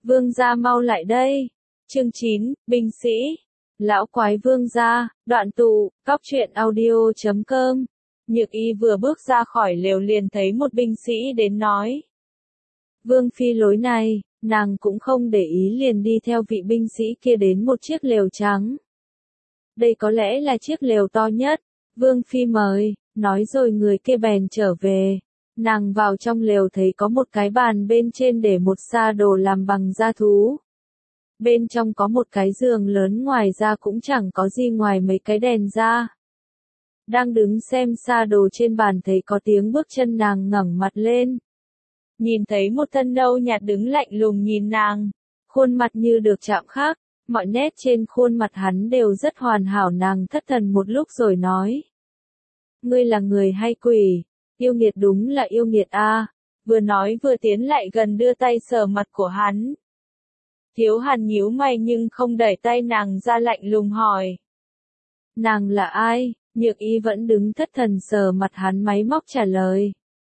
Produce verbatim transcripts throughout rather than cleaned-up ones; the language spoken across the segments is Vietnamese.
Vương gia mau lại đây. Chương chín, binh sĩ. Lão quái vương gia, đoạn tụ, cóc truyện audio chấm com. Nhược y vừa bước ra khỏi lều liền thấy một binh sĩ đến nói. Vương phi lối này, nàng cũng không để ý liền đi theo vị binh sĩ kia đến một chiếc lều trắng. Đây có lẽ là chiếc lều to nhất. Vương phi mời, nói rồi người kia bèn trở về. Nàng vào trong lều thấy có một cái bàn bên trên để một sa đồ làm bằng da thú. Bên trong có một cái giường lớn, ngoài ra cũng chẳng có gì ngoài mấy cái đèn da. Đang đứng xem sa đồ trên bàn thấy có tiếng bước chân, nàng ngẩng mặt lên. Nhìn thấy một thân nâu nhạt đứng lạnh lùng nhìn nàng, khuôn mặt như được chạm khắc, mọi nét trên khuôn mặt hắn đều rất hoàn hảo. Nàng thất thần một lúc rồi nói. Ngươi là người hay quỷ? Yêu nghiệt, đúng là yêu nghiệt a. Vừa nói vừa tiến lại gần đưa tay sờ mặt của hắn. Thiếu Hàn nhíu mày nhưng không đẩy tay nàng ra, lạnh lùng hỏi. Nàng là ai? Nhược y vẫn đứng thất thần sờ mặt hắn, máy móc trả lời.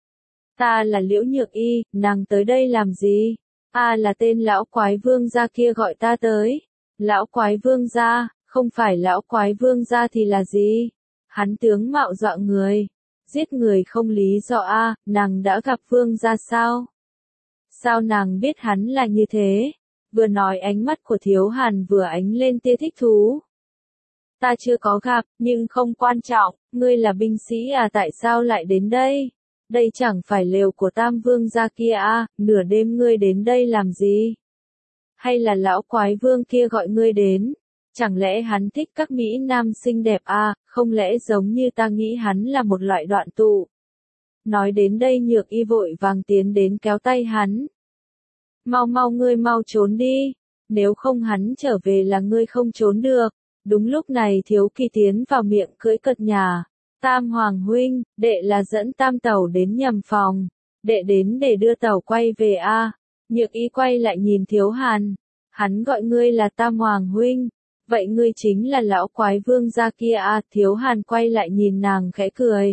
Ta là Liễu Nhược y, nàng tới đây làm gì? A là tên lão quái vương gia kia gọi ta tới. Lão quái vương gia, không phải lão quái vương gia thì là gì? Hắn tướng mạo dọa người. Giết người không lý do a, nàng đã gặp vương gia sao? Sao nàng biết hắn là như thế? Vừa nói ánh mắt của Thiếu Hàn vừa ánh lên tia thích thú. Ta chưa có gặp, nhưng không quan trọng, ngươi là binh sĩ à, tại sao lại đến đây? Đây chẳng phải lều của Tam vương gia kia à, nửa đêm ngươi đến đây làm gì? Hay là lão quái vương kia gọi ngươi đến? Chẳng lẽ hắn thích các mỹ nam xinh đẹp à, không lẽ giống như ta nghĩ hắn là một loại đoạn tụ? Nói đến đây Nhược y vội vàng tiến đến kéo tay hắn. Mau mau ngươi mau trốn đi, nếu không hắn trở về là ngươi không trốn được. Đúng lúc này Thiếu Kỳ tiến vào miệng cưỡi cợt nhà. Tam hoàng huynh, đệ là dẫn Tam tẩu đến nhầm phòng. Đệ đến để đưa tẩu quay về a. À. Nhược y quay lại nhìn Thiếu Hàn. Hắn gọi ngươi là Tam hoàng huynh. Vậy ngươi chính là lão quái vương gia kia à? Thiếu Hàn quay lại nhìn nàng khẽ cười.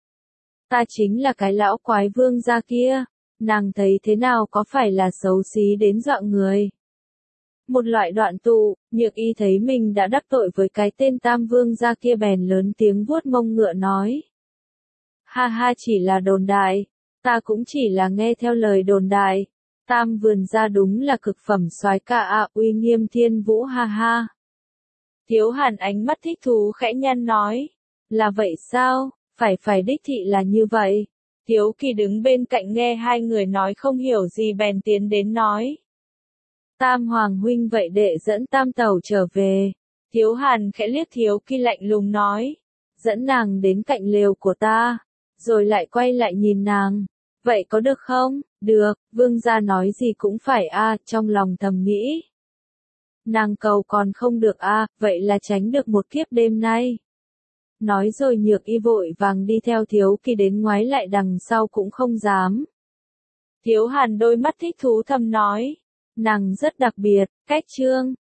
Ta chính là cái lão quái vương gia kia. Nàng thấy thế nào, có phải là xấu xí đến dọa người? Một loại đoạn tụ, Nhược y thấy mình đã đắc tội với cái tên Tam vương gia kia bèn lớn tiếng vuốt mông ngựa nói. Ha ha, chỉ là đồn đại, ta cũng chỉ là nghe theo lời đồn đại. Tam vườn gia đúng là cực phẩm soái ca a, uy nghiêm thiên vũ, ha ha. Thiếu Hàn ánh mắt thích thú khẽ nhăn nói. Là vậy sao? Phải phải đích thị là như vậy. Thiếu Kỳ đứng bên cạnh nghe hai người nói không hiểu gì bèn tiến đến nói. Tam hoàng huynh, vậy đệ dẫn Tam tẩu trở về. Thiếu Hàn khẽ liếc Thiếu Kỳ lạnh lùng nói. Dẫn nàng đến cạnh lều của ta. Rồi lại quay lại nhìn nàng. Vậy có được không? Được, vương gia nói gì cũng phải a, à, trong lòng thầm nghĩ. Nàng cầu còn không được a, à, vậy là tránh được một kiếp đêm nay. Nói rồi Nhược y vội vàng đi theo Thiếu Kỳ đến, ngoái lại đằng sau cũng không dám. Thiếu Hàn đôi mắt thích thú thầm nói. Nàng rất đặc biệt, cách trương.